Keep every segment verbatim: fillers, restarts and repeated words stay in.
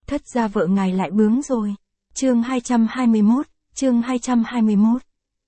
Thất gia vợ ngài lại bướng rồi. Chương hai trăm hai mươi mốt, chương hai trăm hai mươi mốt.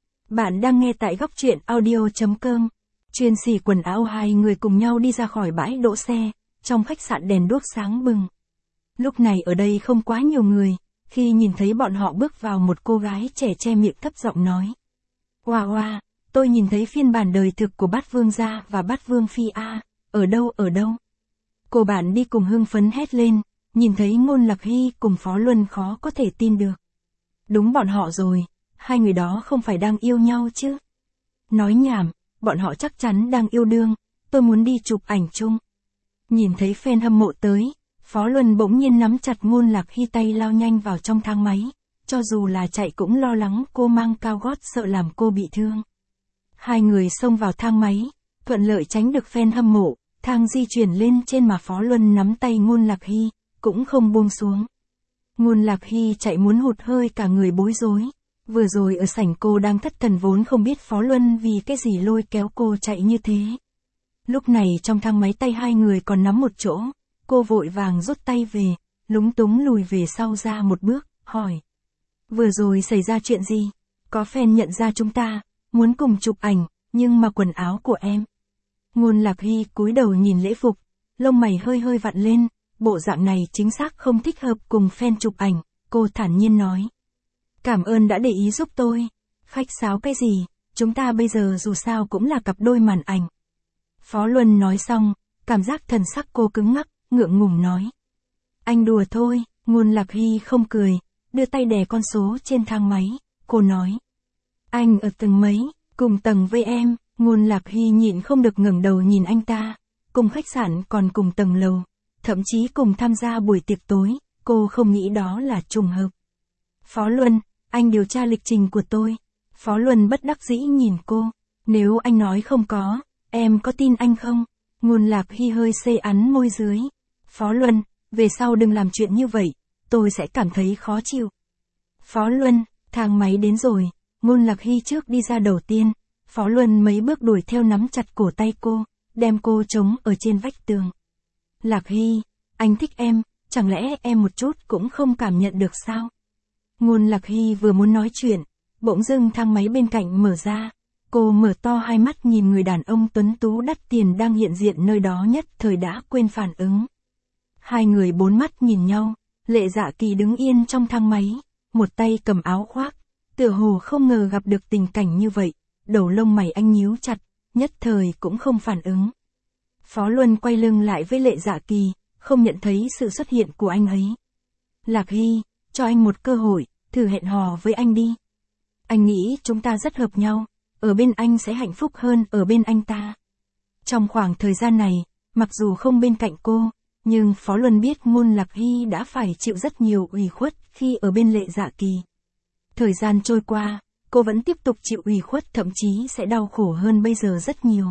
Bạn đang nghe tại góc truyện audio.com. Chuyên xỉ quần áo hai người cùng nhau đi ra khỏi bãi đỗ xe, trong khách sạn đèn đuốc sáng bừng. Lúc này ở đây không quá nhiều người, khi nhìn thấy bọn họ bước vào một cô gái trẻ che miệng thấp giọng nói. Oa oa, tôi nhìn thấy phiên bản đời thực của Bát Vương gia và Bát Vương Phi A, ở đâu ở đâu. Cô bạn đi cùng hưng phấn hét lên, nhìn thấy Ngôn Lạc Hy cùng Phó Luân khó có thể tin được. Đúng bọn họ rồi, hai người đó không phải đang yêu nhau chứ. Nói nhảm, bọn họ chắc chắn đang yêu đương, tôi muốn đi chụp ảnh chung. Nhìn thấy fan hâm mộ tới, Phó Luân bỗng nhiên nắm chặt Ngôn Lạc Hy tay lao nhanh vào trong thang máy, cho dù là chạy cũng lo lắng cô mang cao gót sợ làm cô bị thương. Hai người xông vào thang máy, thuận lợi tránh được fan hâm mộ, thang di chuyển lên trên mà Phó Luân nắm tay Ngôn Lạc Hy, cũng không buông xuống. Ngôn Lạc Hy chạy muốn hụt hơi cả người bối rối. Vừa rồi ở sảnh cô đang thất thần vốn không biết Phó Luân vì cái gì lôi kéo cô chạy như thế. Lúc này trong thang máy tay hai người còn nắm một chỗ, cô vội vàng rút tay về, lúng túng lùi về sau ra một bước, hỏi. Vừa rồi xảy ra chuyện gì? Có fan nhận ra chúng ta, muốn cùng chụp ảnh, nhưng mà quần áo của em. Ngôn Lạc Hy cúi đầu nhìn lễ phục, lông mày hơi hơi vặn lên, bộ dạng này chính xác không thích hợp cùng fan chụp ảnh, cô thản nhiên nói. Cảm ơn đã để ý giúp tôi. Khách sáo cái gì, chúng ta bây giờ dù sao cũng là cặp đôi màn ảnh. Phó Luân nói xong, cảm giác thần sắc cô cứng ngắc, ngượng ngùng nói. Anh đùa thôi, Ngôn Lạc Hy không cười, đưa tay đè con số trên thang máy, cô nói. Anh ở tầng mấy, cùng tầng với em. Ngôn Lạc Hy nhịn không được ngẩng đầu nhìn anh ta, cùng khách sạn còn cùng tầng lầu, thậm chí cùng tham gia buổi tiệc tối, cô không nghĩ đó là trùng hợp. Phó Luân, anh điều tra lịch trình của tôi. Phó Luân bất đắc dĩ nhìn cô, nếu anh nói không có, em có tin anh không? Ngôn Lạc Hy hơi xê ắn môi dưới. Phó Luân, về sau đừng làm chuyện như vậy, tôi sẽ cảm thấy khó chịu. Phó Luân, thang máy đến rồi, Ngôn Lạc Hy trước đi ra đầu tiên. Phó Luân mấy bước đuổi theo nắm chặt cổ tay cô, đem cô chống ở trên vách tường. Lạc Hy, anh thích em, chẳng lẽ em một chút cũng không cảm nhận được sao? Ngôn Lạc Hy vừa muốn nói chuyện, bỗng dưng thang máy bên cạnh mở ra, cô mở to hai mắt nhìn người đàn ông tuấn tú đắt tiền đang hiện diện nơi đó nhất thời đã quên phản ứng. Hai người bốn mắt nhìn nhau, Lệ Dạ Kỳ đứng yên trong thang máy, một tay cầm áo khoác, tựa hồ không ngờ gặp được tình cảnh như vậy. Đầu lông mày anh nhíu chặt, nhất thời cũng không phản ứng. Phó Luân quay lưng lại với Lệ Dạ Kỳ, không nhận thấy sự xuất hiện của anh ấy. Lạc Hy, cho anh một cơ hội, thử hẹn hò với anh đi. Anh nghĩ chúng ta rất hợp nhau, ở bên anh sẽ hạnh phúc hơn ở bên anh ta. Trong khoảng thời gian này, mặc dù không bên cạnh cô, nhưng Phó Luân biết Ngôn Lạc Hy đã phải chịu rất nhiều ủy khuất khi ở bên Lệ Dạ Kỳ. Thời gian trôi qua, cô vẫn tiếp tục chịu ủy khuất, thậm chí sẽ đau khổ hơn bây giờ rất nhiều.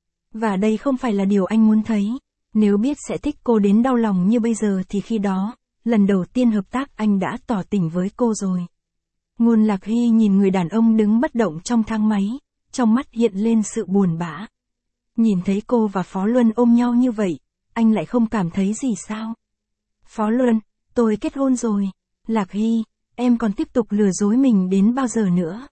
Và đây không phải là điều anh muốn thấy. Nếu biết sẽ thích cô đến đau lòng như bây giờ thì khi đó, lần đầu tiên hợp tác anh đã tỏ tình với cô rồi. Ngôn Lạc Hy nhìn người đàn ông đứng bất động trong thang máy, trong mắt hiện lên sự buồn bã. Nhìn thấy cô và Phó Luân ôm nhau như vậy, anh lại không cảm thấy gì sao? Phó Luân, tôi kết hôn rồi. Lạc Hy, em còn tiếp tục lừa dối mình đến bao giờ nữa?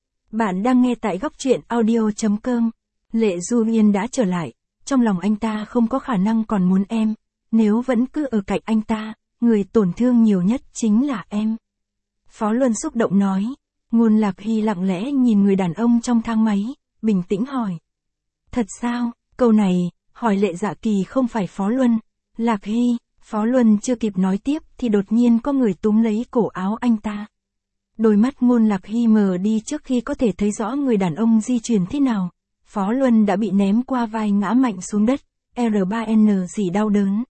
Bạn đang nghe tại góc truyện audio.com. Lệ Du Yên đã trở lại, trong lòng anh ta không có khả năng còn muốn em, nếu vẫn cứ ở cạnh anh ta, người tổn thương nhiều nhất chính là em. Phó Luân xúc động nói. Ngôn Lạc Hy lặng lẽ nhìn người đàn ông trong thang máy, bình tĩnh hỏi. Thật sao? Câu này, hỏi Lệ Dạ Kỳ không phải Phó Luân. Lạc Hy, Phó Luân chưa kịp nói tiếp thì đột nhiên có người túm lấy cổ áo anh ta. Đôi mắt Ngôn Lạc Hy mờ đi trước khi có thể thấy rõ người đàn ông di chuyển thế nào. Phó Luân đã bị ném qua vai ngã mạnh xuống đất, R ba N gì đau đớn.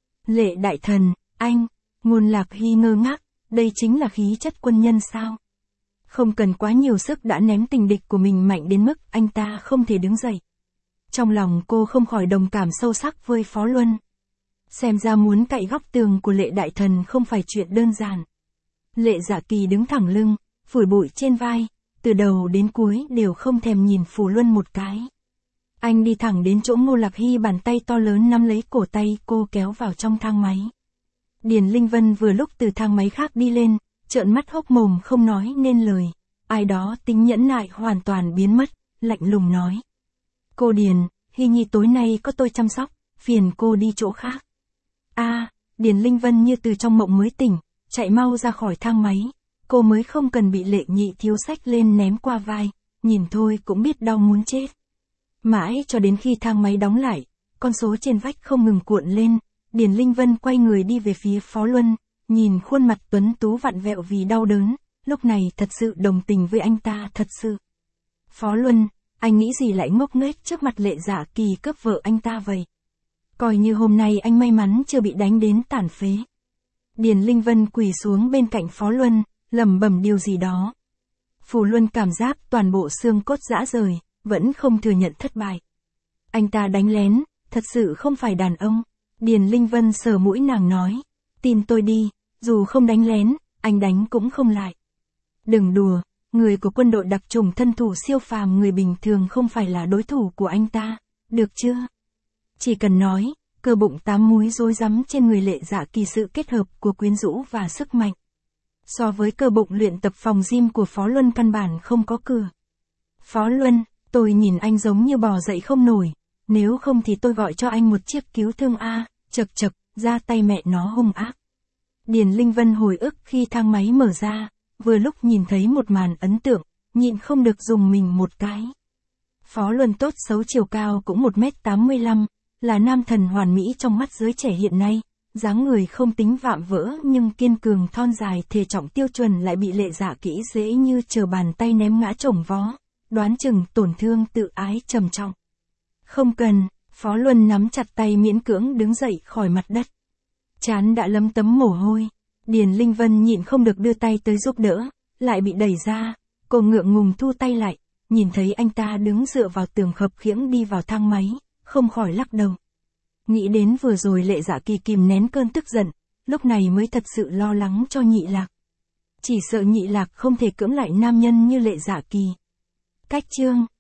Lệ đại thần, anh, Ngôn Lạc Hy ngơ ngác, đây chính là khí chất quân nhân sao? Không cần quá nhiều sức đã ném tình địch của mình mạnh đến mức anh ta không thể đứng dậy. Trong lòng cô không khỏi đồng cảm sâu sắc với Phó Luân. Xem ra muốn cạy góc tường của Lệ đại thần không phải chuyện đơn giản. Lệ Dạ Kỳ đứng thẳng lưng, phủi bụi trên vai, từ đầu đến cuối đều không thèm nhìn Phù Luân một cái. Anh đi thẳng đến chỗ Ngô Lạc Hy, bàn tay to lớn nắm lấy cổ tay cô kéo vào trong thang máy. Điền Linh Vân vừa lúc từ thang máy khác đi lên, trợn mắt hốc mồm không nói nên lời. Ai đó tính nhẫn nại hoàn toàn biến mất, lạnh lùng nói. Cô Điền, Hy Nhi tối nay có tôi chăm sóc, phiền cô đi chỗ khác. A, Điền Linh Vân như từ trong mộng mới tỉnh, chạy mau ra khỏi thang máy. Cô mới không cần bị Lệ Nhị Thiếu xách lên ném qua vai, nhìn thôi cũng biết đau muốn chết. Mãi cho đến khi thang máy đóng lại, con số trên vách không ngừng cuộn lên, Điền Linh Vân quay người đi về phía Phó Luân, nhìn khuôn mặt tuấn tú vặn vẹo vì đau đớn, lúc này thật sự đồng tình với anh ta thật sự. Phó Luân, anh nghĩ gì lại ngốc nghếch trước mặt Lệ Dạ Kỳ cướp vợ anh ta vậy? Coi như hôm nay anh may mắn chưa bị đánh đến tàn phế. Điền Linh Vân quỳ xuống bên cạnh Phó Luân, lẩm bẩm điều gì đó. Phù Luân cảm giác toàn bộ xương cốt rã rời, vẫn không thừa nhận thất bại. Anh ta đánh lén, thật sự không phải đàn ông. Điền Linh Vân sờ mũi nàng nói, tin tôi đi, dù không đánh lén, anh đánh cũng không lại. Đừng đùa, người của quân đội đặc chủng thân thủ siêu phàm người bình thường không phải là đối thủ của anh ta, được chưa? Chỉ cần nói, cơ bụng tám múi rối rắm trên người Lệ Dạ Kỳ sự kết hợp của quyến rũ và sức mạnh. So với cơ bụng luyện tập phòng gym của Phó Luân căn bản không có cửa. Phó Luân, tôi nhìn anh giống như bò dậy không nổi, nếu không thì tôi gọi cho anh một chiếc cứu thương A, chật chật, ra tay mẹ nó hung ác. Điền Linh Vân hồi ức khi thang máy mở ra, vừa lúc nhìn thấy một màn ấn tượng, nhịn không được dùng mình một cái. Phó Luân tốt xấu chiều cao cũng một mét tám mươi lăm, là nam thần hoàn mỹ trong mắt giới trẻ hiện nay, dáng người không tính vạm vỡ nhưng kiên cường thon dài thể trọng tiêu chuẩn lại bị Lệ Dạ Kỹ dễ như chờ bàn tay ném ngã chồng vó, đoán chừng tổn thương tự ái trầm trọng. Không cần, Phó Luân nắm chặt tay miễn cưỡng đứng dậy khỏi mặt đất. Trán đã lấm tấm mồ hôi, Điền Linh Vân nhịn không được đưa tay tới giúp đỡ, lại bị đẩy ra, cô ngượng ngùng thu tay lại, nhìn thấy anh ta đứng dựa vào tường khập khiễng đi vào thang máy, không khỏi lắc đầu. Nghĩ đến vừa rồi Lệ Dạ Kỳ kìm nén cơn tức giận, lúc này mới thật sự lo lắng cho Nhị Lạc. Chỉ sợ Nhị Lạc không thể cưỡng lại nam nhân như Lệ Dạ Kỳ. Cách chương